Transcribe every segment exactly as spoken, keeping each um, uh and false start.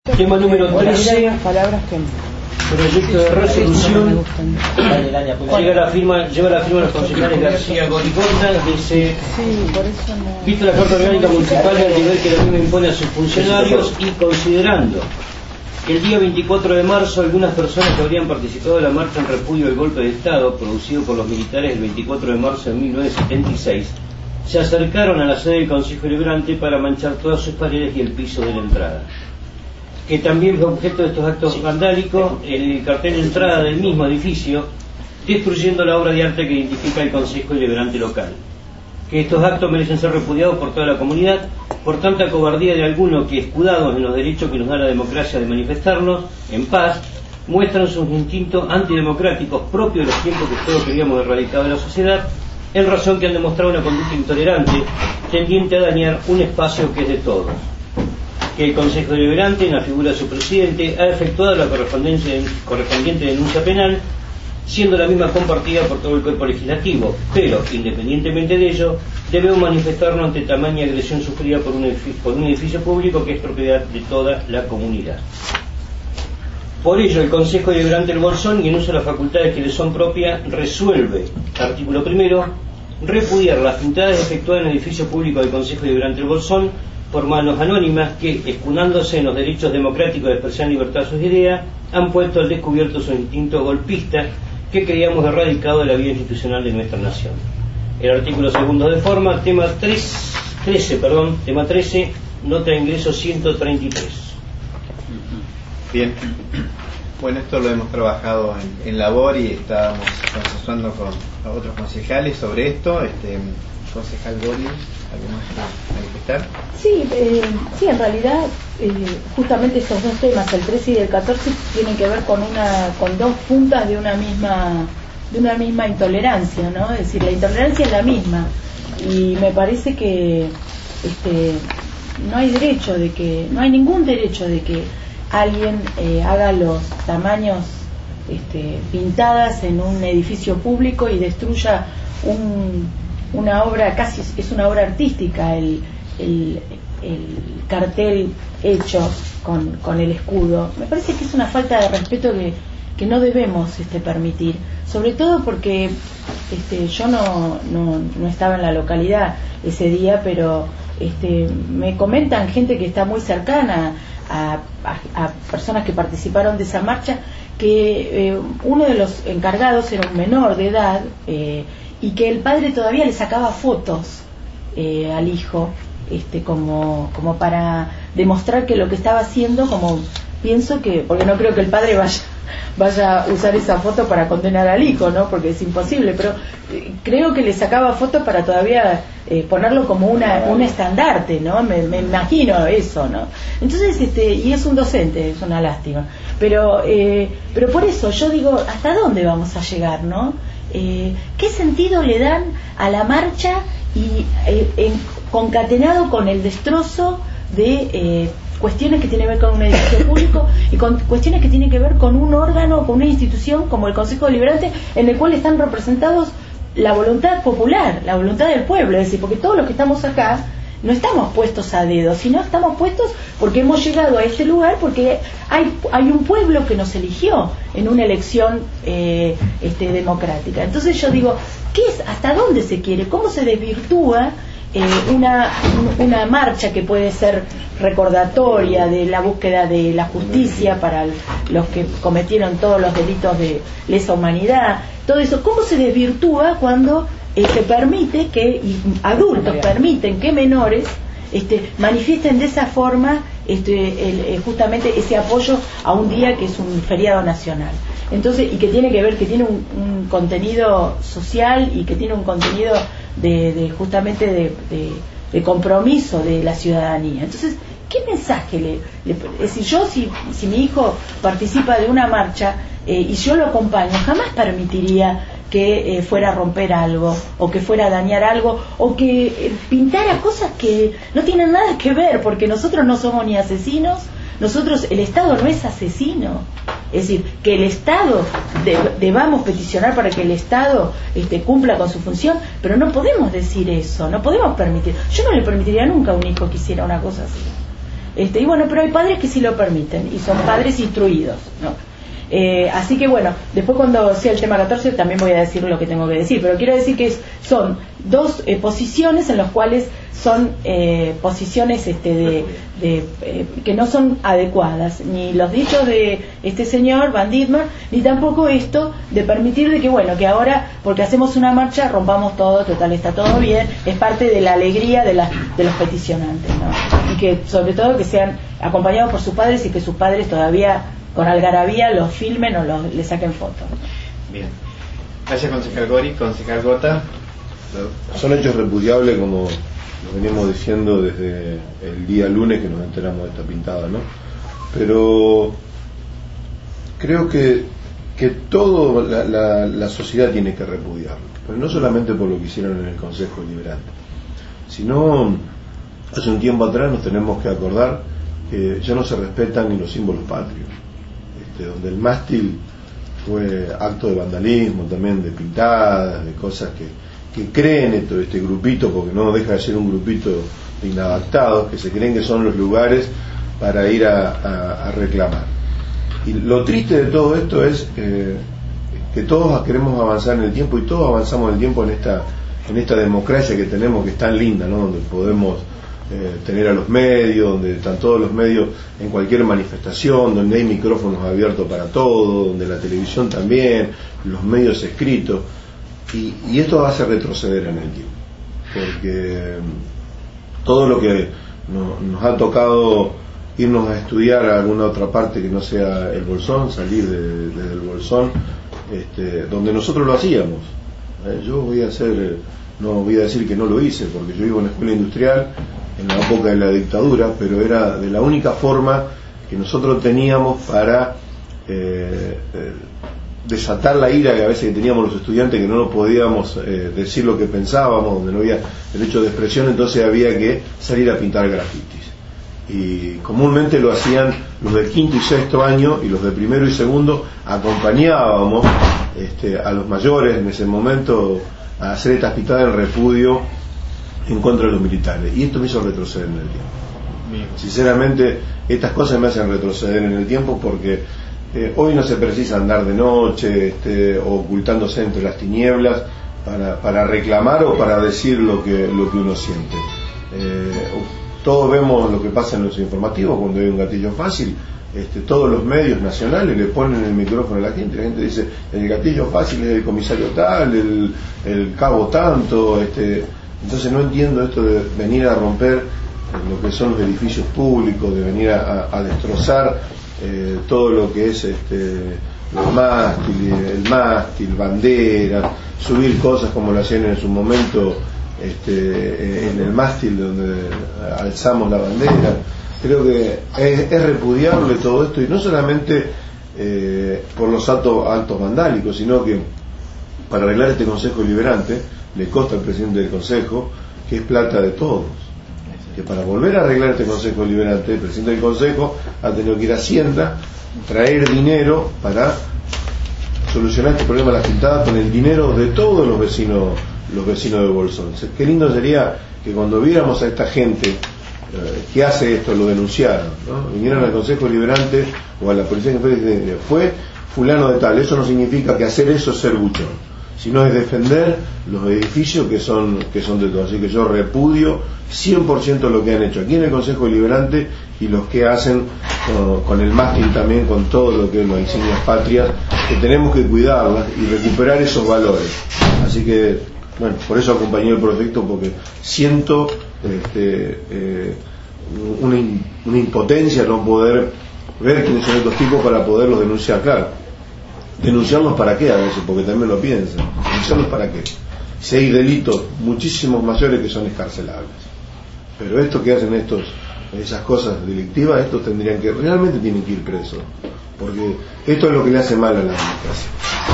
Tema número trece, palabras que proyecto de resolución. Llega la firma, lleva la firma de los concejales García Goriconda. Dice: visto la Carta Orgánica Municipal y al nivel que la misma impone a sus funcionarios, y considerando que el día veinticuatro de marzo algunas personas que habrían participado de la marcha en repudio del golpe de Estado producido por los militares el veinticuatro de marzo de mil novecientos setenta y seis se acercaron a la sede del Consejo Deliberante para manchar todas sus paredes y el piso de la entrada, que también fue objeto de estos actos vandálicos el cartel de entrada del mismo edificio, destruyendo la obra de arte que identifica el Consejo Deliberante local. Que estos actos merecen ser repudiados por toda la comunidad por tanta cobardía de algunos que, escudados en los derechos que nos da la democracia de manifestarnos en paz, muestran sus instintos antidemocráticos propios de los tiempos que todos queríamos erradicar de la sociedad, en razón que han demostrado una conducta intolerante tendiente a dañar un espacio que es de todos. Que el Consejo Deliberante, en la figura de su presidente, ha efectuado la correspondiente denuncia penal, siendo la misma compartida por todo el cuerpo legislativo, pero, independientemente de ello, debemos manifestarnos ante tamaña agresión sufrida por un edificio, por un edificio público que es propiedad de toda la comunidad. Por ello, el Consejo Deliberante del Bolsón, y en uso de las facultades que le son propias, resuelve, artículo primero, repudiar las pintadas efectuadas en el edificio público del Consejo Deliberante del Bolsón por manos anónimas que, escudándose en los derechos democráticos de expresión y libertad de sus ideas, han puesto al descubierto su instinto golpista que creíamos erradicado de la vida institucional de nuestra nación. El artículo segundo de forma, tema trece, perdón, tema trece, nota de ingreso ciento treinta y tres. Bien, bueno, esto lo hemos trabajado en, en labor y estábamos consensuando con otros concejales sobre esto. Este, concejal Gori, ¿algo más que manifestar? Sí, eh, sí, en realidad eh, justamente estos dos temas, el trece y el catorce, tienen que ver con una, con dos puntas de una misma, de una misma intolerancia, ¿no? Es decir, la intolerancia es la misma y me parece que este, no hay derecho de que, no hay ningún derecho de que alguien eh, haga los tamaños este, pintadas en un edificio público y destruya un, una obra, casi es una obra artística el, el, el cartel hecho con, con el escudo. Me parece que es una falta de respeto que, que no debemos este, permitir, sobre todo porque este, yo no, no, no estaba en la localidad ese día, pero este, me comentan gente que está muy cercana A, a, a personas que participaron de esa marcha, que eh, uno de los encargados era un menor de edad eh, y que el padre todavía le sacaba fotos eh, al hijo este, como, como para demostrar que lo que estaba haciendo, como pienso que, porque no creo que el padre vaya vaya a usar esa foto para condenar al hijo, ¿no? Porque es imposible, pero eh, creo que le sacaba fotos para todavía eh, ponerlo como una un estandarte, ¿no? Me, me imagino eso, ¿no? Entonces, este, y es un docente, es una lástima, pero eh, pero por eso yo digo, ¿hasta dónde vamos a llegar, no? Eh, ¿qué sentido le dan a la marcha y eh, en, concatenado con el destrozo de eh, cuestiones que tienen que ver con un edificio público y con cuestiones que tienen que ver con un órgano, con una institución como el Consejo Deliberante, en el cual están representados la voluntad popular, la voluntad del pueblo? Es decir, porque todos los que estamos acá no estamos puestos a dedo, sino estamos puestos porque hemos llegado a este lugar, porque hay, hay un pueblo que nos eligió en una elección eh, este, democrática. Entonces yo digo, ¿qué es? ¿Hasta dónde se quiere? ¿Cómo se desvirtúa Eh, una, una marcha que puede ser recordatoria de la búsqueda de la justicia para el, los que cometieron todos los delitos de lesa humanidad? Todo eso, ¿cómo se desvirtúa cuando eh, se permite que y adultos permiten que menores este, manifiesten de esa forma este, el, eh, justamente ese apoyo a un día que es un feriado nacional? Entonces, y que tiene que ver, que tiene un, un contenido social y que tiene un contenido de, de justamente de, de, de compromiso de la ciudadanía. Entonces, ¿qué mensaje le, le es decir, yo si, si mi hijo participa de una marcha eh, y yo lo acompaño, jamás permitiría que eh, fuera a romper algo o que fuera a dañar algo o que eh, pintara cosas que no tienen nada que ver, porque nosotros no somos ni asesinos. Nosotros, el Estado no es asesino. Es decir, que el Estado de, debamos peticionar para que el Estado este, cumpla con su función, pero no podemos decir eso, no podemos permitir. Yo no le permitiría nunca a un hijo que hiciera una cosa así. Este, y bueno, pero hay padres que sí lo permiten y son padres instruidos, ¿no? Eh, así que bueno, después cuando sea el tema catorce también voy a decir lo que tengo que decir, pero quiero decir que es, son dos eh, posiciones en las cuales son eh, posiciones este, de, de, eh, que no son adecuadas, ni los dichos de este señor Van Dittmar, ni tampoco esto de permitir de que bueno, que ahora porque hacemos una marcha rompamos todo, total está todo bien, es parte de la alegría de, la, de los peticionantes, ¿no? Y que sobre todo que sean acompañados por sus padres y que sus padres todavía con algarabía los filmen o los, le saquen fotos. Bien. Gracias, concejal Gori. Concejal Gota. Son hechos repudiables, como lo venimos diciendo desde el día lunes que nos enteramos de esta pintada, ¿no? Pero creo que que toda la, la, la sociedad tiene que repudiarlo, pero no solamente por lo que hicieron en el Consejo Deliberante, sino hace un tiempo atrás nos tenemos que acordar que ya no se respetan ni los símbolos patrios. Donde el mástil fue acto de vandalismo, también de pintadas, de cosas que, que creen esto, este grupito, porque no deja de ser un grupito de inadaptados, que se creen que son los lugares para ir a, a, a reclamar. Y lo triste de todo esto es eh, que todos queremos avanzar en el tiempo, y todos avanzamos en el tiempo en esta, en esta democracia que tenemos, que es tan linda, ¿no? Donde podemos Eh, tener a los medios, donde están todos los medios en cualquier manifestación, donde hay micrófonos abiertos para todo, donde la televisión también, los medios escritos, y, y esto hace retroceder en el tiempo, porque todo lo que no, nos ha tocado irnos a estudiar a alguna otra parte que no sea el Bolsón, salir de, de, del Bolsón, este, donde nosotros lo hacíamos. Eh, yo voy a hacer, no voy a decir que no lo hice, porque yo vivo en la escuela industrial en la época de la dictadura, pero era de la única forma que nosotros teníamos para eh, eh, desatar la ira que a veces teníamos los estudiantes, que no nos podíamos eh, decir lo que pensábamos, donde no había derecho de expresión, entonces había que salir a pintar grafitis. Y comúnmente lo hacían los del quinto y sexto año, y los de primero y segundo acompañábamos este, a los mayores en ese momento a hacer estas pintadas en repudio en contra de los militares, y esto me hizo retroceder en el tiempo. Bien. Sinceramente, estas cosas me hacen retroceder en el tiempo, porque eh, hoy no se precisa andar de noche este, o ocultándose entre las tinieblas para, para reclamar o para decir lo que, lo que uno siente. Eh, todos vemos lo que pasa en los informativos cuando hay un gatillo fácil. Este, todos los medios nacionales le ponen el micrófono a la gente, la gente dice el gatillo fácil es el comisario tal, el, el cabo tanto, este entonces no entiendo esto de venir a romper lo que son los edificios públicos, de venir a, a destrozar eh, todo lo que es este, los mástiles, el mástil, banderas, subir cosas como lo hacían en su momento este, en el mástil donde alzamos la bandera. Creo que es, es repudiable todo esto, y no solamente eh, por los actos, actos vandálicos, sino que para arreglar este Consejo Deliberante le consta al presidente del Consejo que es plata de todos, que para volver a arreglar este Consejo Deliberante el presidente del Consejo ha tenido que ir a Hacienda, traer dinero para solucionar este problema de las pintadas con el dinero de todos los vecinos los vecinos de Bolsón. Qué lindo sería que cuando viéramos a esta gente eh, que hace esto, lo denunciaron, ¿no? Vinieron al Consejo Deliberante o a la policía que fue, fue fulano de tal. Eso no significa que hacer eso es ser buchón, sino es defender los edificios que son que son de todos. Así que yo repudio cien por ciento lo que han hecho aquí en el Consejo Deliberante y los que hacen con, con el mástil también, con todo lo que es las insignias patrias, que tenemos que cuidarlas y recuperar esos valores. Así que, bueno, por eso acompañé el proyecto, porque siento este, eh, una, una impotencia no poder ver quiénes son estos tipos para poderlos denunciar. Claro, denunciarlos para qué a veces, porque también lo piensan. Denunciarlos para qué. Si hay delitos muchísimos mayores que son escarcelables. Pero esto que hacen estos, esas cosas delictivas, estos tendrían que, realmente tienen que ir presos. Porque esto es lo que le hace mal a la democracia.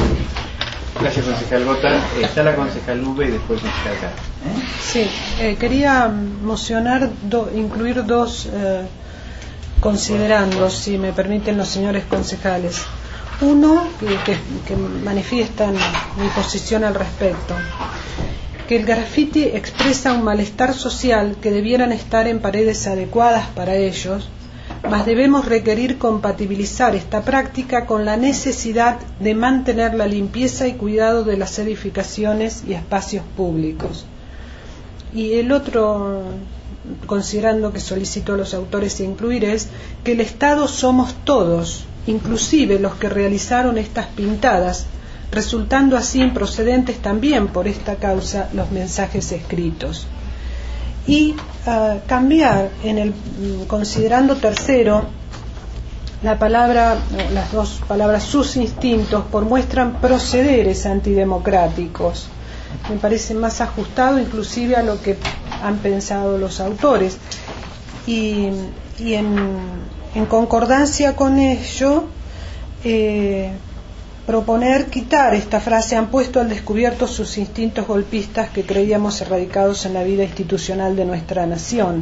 Gracias, concejal Gota. Está la concejal Lube y después concejal Cara. ¿Eh? Sí, eh, quería mocionar, do, incluir dos eh, considerandos, si me permiten los señores concejales. Uno, que, que, que manifiestan mi posición al respecto. que el graffiti expresa un malestar social que debieran estar en paredes adecuadas para ellos, mas debemos requerir compatibilizar esta práctica con la necesidad de mantener la limpieza y cuidado de las edificaciones y espacios públicos. Y el otro, considerando que solicito a los autores incluir, es que el Estado somos todos, inclusive los que realizaron estas pintadas, resultando así improcedentes también por esta causa los mensajes escritos. Y uh, cambiar en el considerando tercero la palabra, las dos palabras sus instintos por muestran procederes antidemocráticos. Me parece más ajustado inclusive a lo que han pensado los autores. Y, y en, en concordancia con ello, eh, proponer quitar esta frase: han puesto al descubierto sus instintos golpistas que creíamos erradicados en la vida institucional de nuestra nación.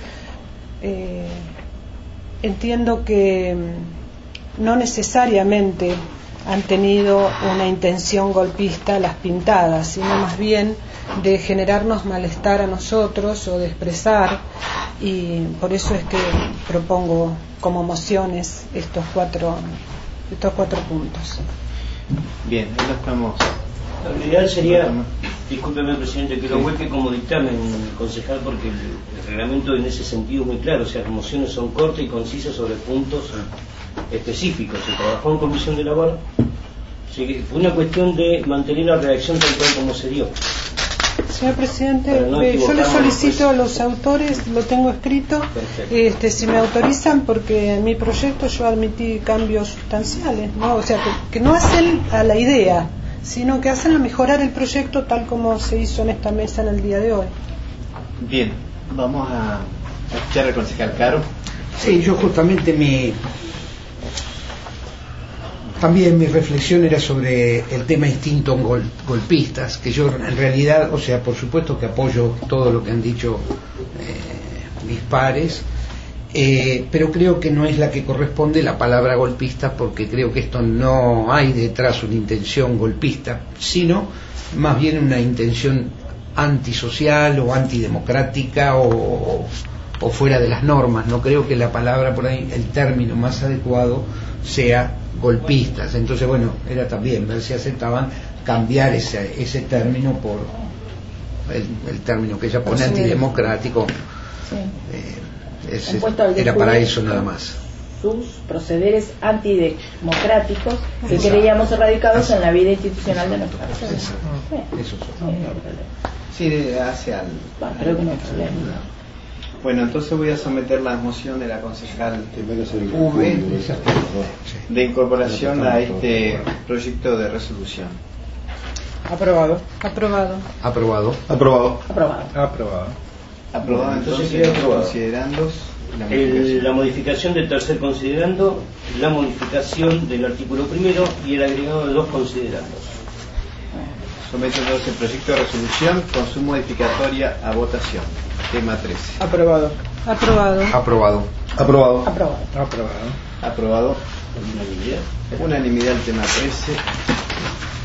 Eh, entiendo que no necesariamente han tenido una intención golpista las pintadas, sino más bien de generarnos malestar a nosotros o de expresar, y por eso es que propongo como mociones estos cuatro, estos cuatro puntos. Bien, ahí lo estamos. Lo ideal sería, discúlpeme presidente, que lo vuelque como dictamen concejal, porque el, el reglamento en ese sentido es muy claro, o sea, las mociones son cortas y concisas sobre puntos específicos. Se trabajó en comisión de labor, fue una cuestión de mantener la redacción tal cual como se dio. Señor presidente, no eh, yo le solicito pues, a los autores, lo tengo escrito, este, si me autorizan, porque en mi proyecto yo admití cambios sustanciales, ¿no? O sea, que, que no hacen a la idea, sino que hacen a mejorar el proyecto tal como se hizo en esta mesa en el día de hoy. Bien, vamos a escuchar al concejal Caro. Sí, yo justamente mi también mi reflexión era sobre el tema instintos gol, golpistas, que yo en realidad, o sea, por supuesto que apoyo todo lo que han dicho eh, mis pares, eh, pero creo que no es la que corresponde la palabra golpista, porque creo que esto no hay detrás una intención golpista, sino más bien una intención antisocial o antidemocrática o, o fuera de las normas. No creo que la palabra por ahí, el término más adecuado sea golpistas. Entonces, bueno, era también ver si aceptaban cambiar ese, ese término por el, el término que ella pone, antidemocrático. Sí. Eh, ese, era para eso nada más. Sus procederes antidemocráticos que creíamos erradicados en la vida institucional de nuestro país. Eso, eso, sí, hace al. Bueno, creo que no hay problema. Bueno, entonces voy a someter la moción de la concejal V de incorporación a este proyecto de resolución. Aprobado. Aprobado. Aprobado. Aprobado. Aprobado. Aprobado. Aprobado, entonces, considerando la el, la modificación del tercer considerando, la modificación del artículo primero y el agregado de dos considerandos. Someto entonces el proyecto de resolución con su modificatoria a votación. Tema trece. Aprobado. Aprobado. Aprobado. Aprobado. Aprobado. Aprobado. Aprobado. Unanimidad. Unanimidad el tema trece.